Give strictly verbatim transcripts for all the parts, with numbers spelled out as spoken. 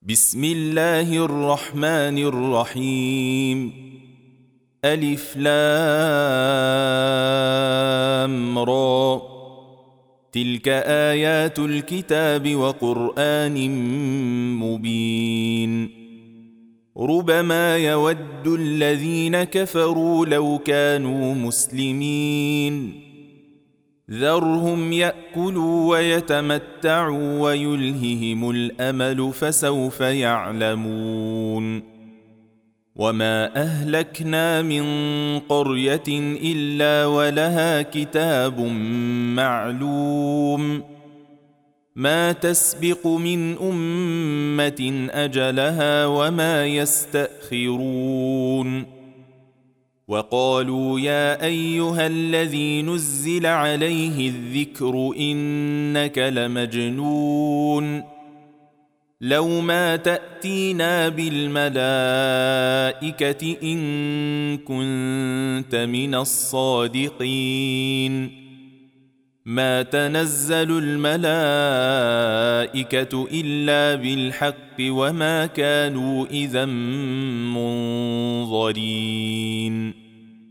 بسم الله الرحمن الرحيم. ألف لام را. تلك آيات الكتاب وقرآن مبين. ربما يود الذين كفروا لو كانوا مسلمين. ذرهم يأكلوا ويتمتعوا ويلههم الأمل فسوف يعلمون. وما أهلكنا من قرية إلا ولها كتاب معلوم. ما تسبق من أمة أجلها وما يستأخرون. وقالوا يا أيها الذي نزل عليه الذكر إنك لمجنون. لو ما تأتينا بالملائكة إن كنت من الصادقين. ما تنزل الملائكة إلا بالحق وما كانوا إذا منظرين.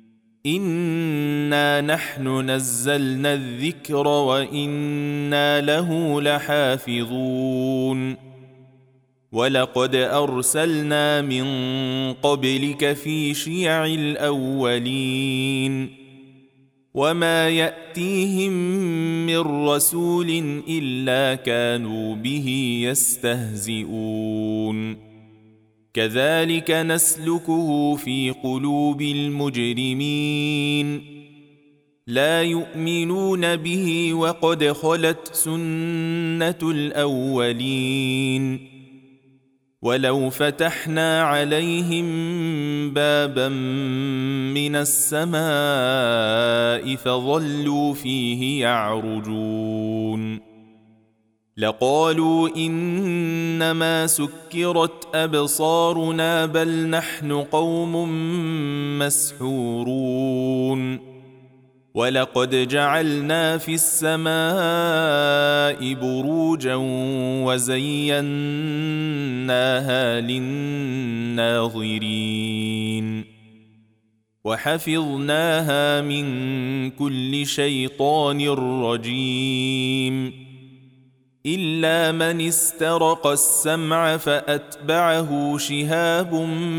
إنا نحن نزلنا الذكر وإنا له لحافظون. ولقد أرسلنا من قبلك في شيع الأولين. وما يأتيهم من رسول إلا كانوا به يستهزئون. كذلك نسلكه في قلوب المجرمين. لا يؤمنون به وقد خلت سنة الأولين. ولو فتحنا عليهم بابا من السماء فظلوا فيه يعرجون لقالوا إنما سكرت أبصارنا بل نحن قوم مسحورون. ولقد جعلنا في السماء بروجا وزيناها للناظرين. وحفظناها من كل شيطان رجيم. إلا من استرق السمع فأتبعه شهاب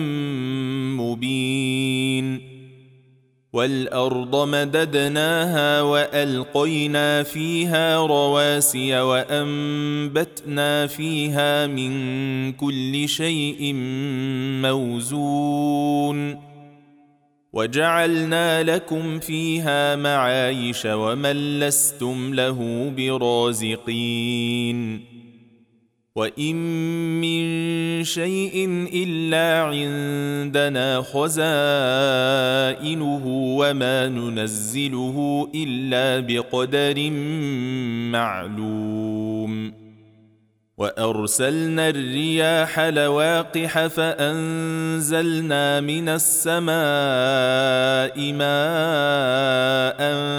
مبين. والأرض مددناها وألقينا فيها رواسي وأنبتنا فيها من كل شيء موزون. وجعلنا لكم فيها معايش ومن لستم له برازقين. وإن من شيء إلا عندنا خزائنه وما ننزله إلا بقدر معلوم. وأرسلنا الرياح لواقح فأنزلنا من السماء ماء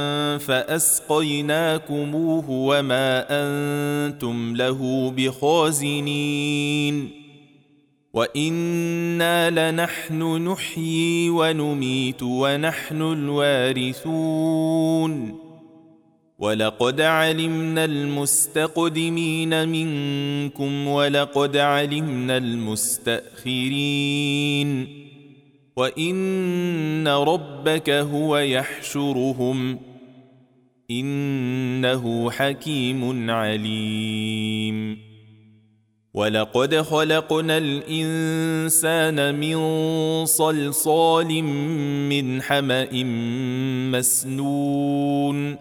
فأسقيناكموه وما أنتم له بخازنين. وإنا لنحن نحيي ونميت ونحن الوارثون. ولقد علمنا المستقدمين منكم ولقد علمنا المستأخرين. وإن ربك هو يحشرهم إنه حكيم عليم. ولقد خلقنا الإنسان من صلصال من حمأ مسنون.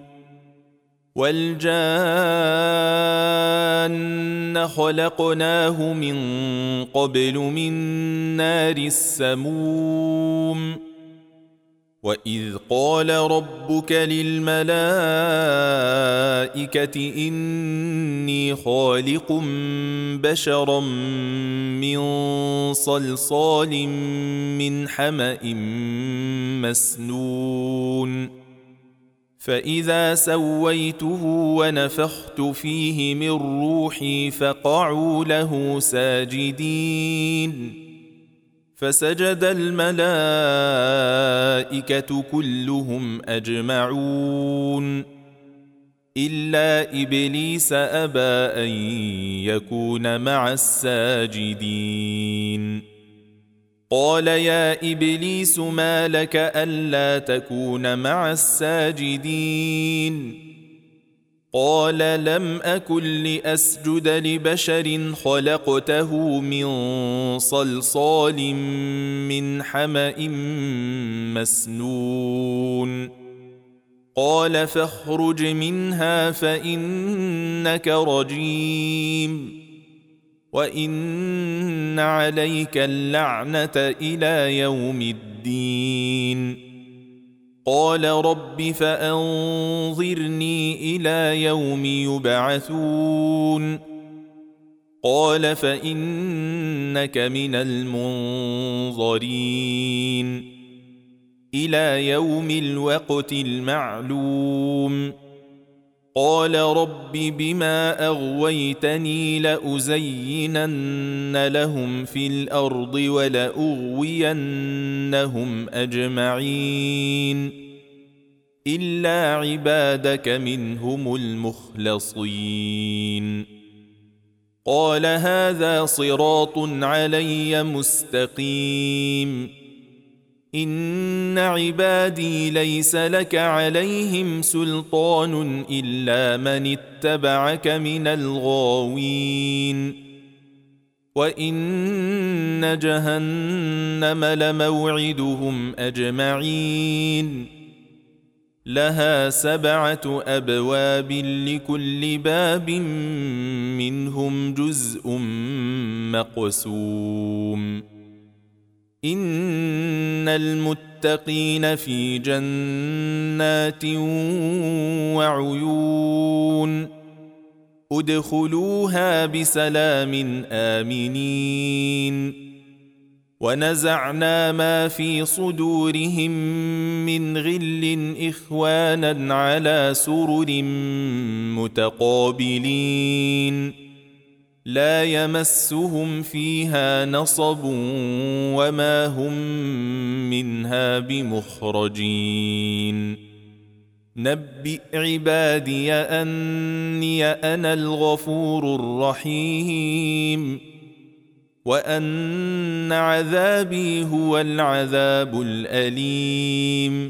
والجان خلقناه من قبل من نار السموم. وإذ قال ربك للملائكة إني خالق بشرا من صلصال من حمأ مسنون. فإذا سويته ونفخت فيه من روحي فقعوا له ساجدين فسجد الملائكة كلهم أجمعون إلا إبليس أبى أن يكون مع الساجدين قال يا إبليس ما لك ألا تكون مع الساجدين قال لم أكن لأسجد لبشر خلقته من صلصال من حمأ مسنون قال فاخرج منها فإنك رجيم وإن عليك اللعنة إلى يوم الدين قال رب فأنظرني إلى يوم يبعثون قال فإنك من المنظرين إلى يوم الوقت المعلوم قال رب بما أغويتني لأزينن لهم في الأرض ولأغوينهم أجمعين إلا عبادك منهم المخلصين قال هذا صراط علي مستقيم إن عبادي ليس لك عليهم سلطان إلا من اتبعك من الغاوين وإن جهنم لموعدهم أجمعين لها سبعة أبواب لكل باب منهم جزء مقسوم إن المتقين في جنات وعيون ادخلوها بسلام آمنين ونزعنا ما في صدورهم من غل إخوانا على سرر متقابلين لا يمسهم فيها نصب وما هم منها بمخرجين نبئ عبادي أني أنا الغفور الرحيم وأن عذابي هو العذاب الأليم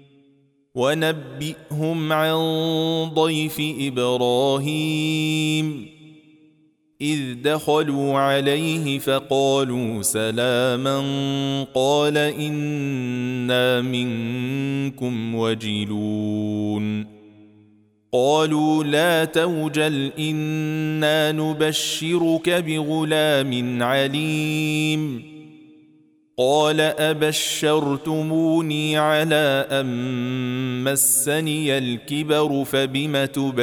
ونبئهم عن ضيف إبراهيم إذ دخلوا عليه فقالوا سلاما قال إنا منكم وجلون قالوا لا توجل إنا نبشرك بغلام عليم قال أبشرتموني على أن مسني الكبر فبم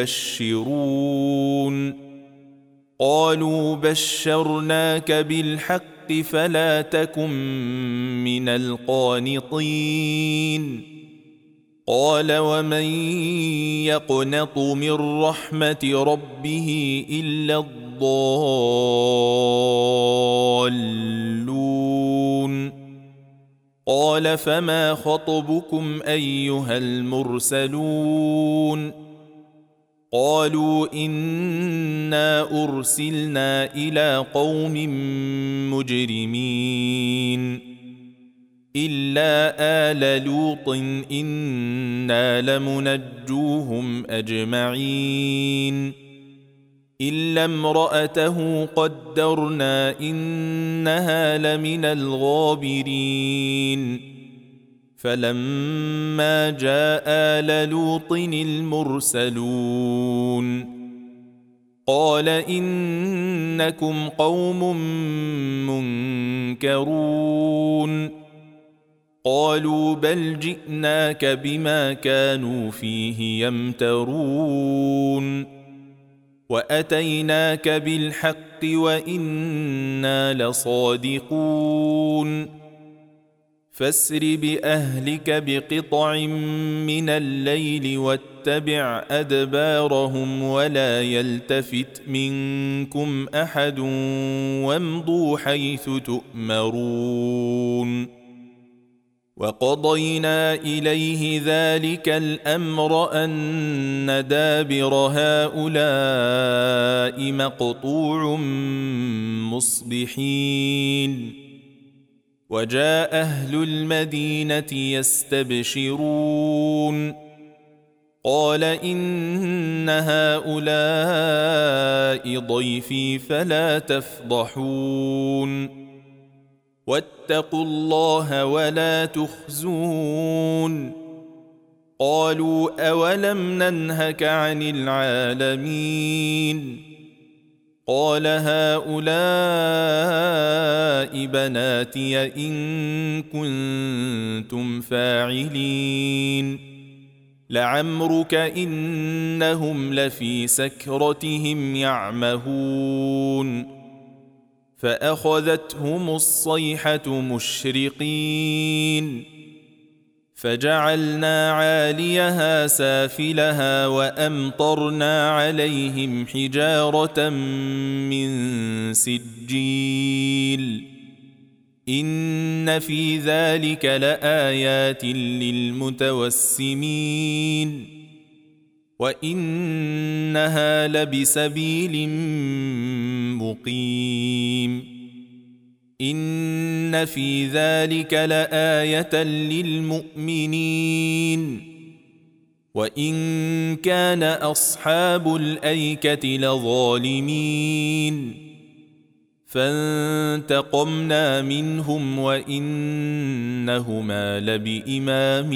تبشرون قالوا بشرناك بالحق فلا تكن من القانطين قال ومن يقنط من رحمة ربه إلا الضالون قال فما خطبكم أيها المرسلون قالوا إنا أرسلنا إلى قوم مجرمين إلا آل لوط إنا لمنجوهم أجمعين إلا امرأته قدرنا إنها لمن الغابرين فلما جاء آل لوط المرسلون قال إنكم قوم منكرون قالوا بل جئناك بما كانوا فيه يمترون وأتيناك بالحق وإنا لصادقون فاسر بأهلك بقطع من الليل واتبع أدبارهم ولا يلتفت منكم أحد وامضوا حيث تؤمرون وقضينا إليه ذلك الأمر أن دابر هؤلاء مقطوع مصبحين وجاء أهل المدينة يستبشرون قال إن هؤلاء ضيفي فلا تفضحون واتقوا الله ولا تخزون قالوا أولم ننهك عن العالمين قال هؤلاء بناتي إن كنتم فاعلين لعمرك إنهم لفي سكرتهم يعمهون فأخذتهم الصيحة مشرقين فجعلنا عاليها سافلها وأمطرنا عليهم حجارة من سجيل إن في ذلك لآيات للمتوسمين وإنها لبسبيل مقيم إن في ذلك لآية للمؤمنين وإن كان أصحاب الأيكة لظالمين فانتقمنا منهم وإنهما لبإمام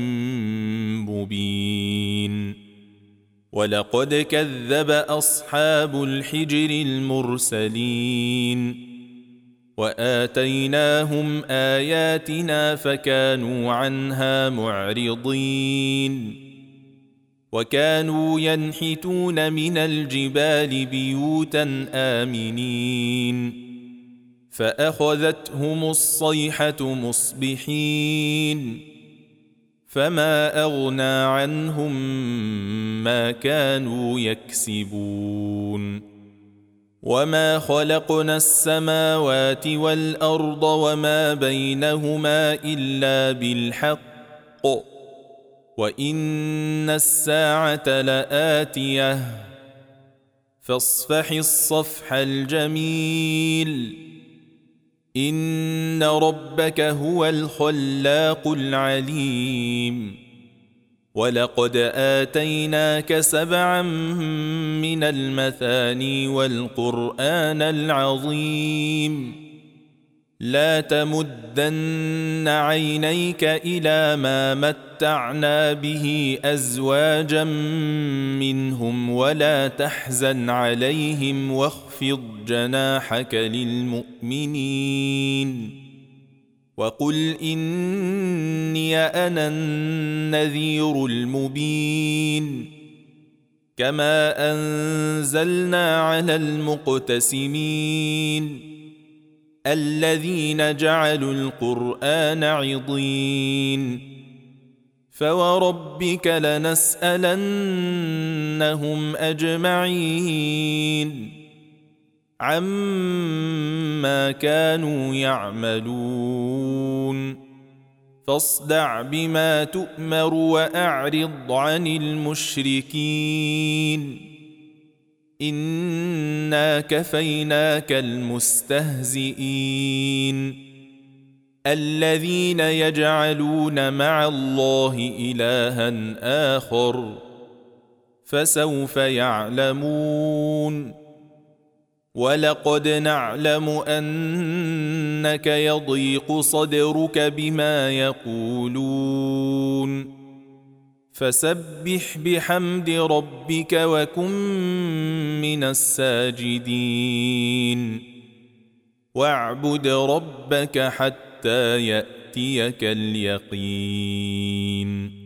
مبين ولقد كذب أصحاب الحجر المرسلين وآتيناهم آياتنا فكانوا عنها معرضين وكانوا ينحتون من الجبال بيوتا آمنين فأخذتهم الصيحة مصبحين فما أغنى عنهم ما كانوا يكسبون وما خلقنا السماوات والأرض وما بينهما إلا بالحق وإن الساعة لآتية فاصفح الصفح الجميل إن ربك هو الخلاق العليم ولقد آتيناك سبعا من المثاني والقرآن العظيم لا تمدن عينيك إلى ما متعنا به أزواجا منهم ولا تحزن عليهم واخفض جناحك للمؤمنين وقل إني أنا النذير المبين كما أنزلنا على المقتسمين الذين جعلوا القرآن عضين فوربك لنسألنهم أجمعين عما كانوا يعملون فاصدع بما تؤمر وأعرض عن المشركين إنا كفيناك المستهزئين الذين يجعلون مع الله إلها آخر فسوف يعلمون ولقد نعلم أنك يضيق صدرك بما يقولون فسبح بحمد ربك وكن من الساجدين واعبد ربك حتى يأتيك اليقين.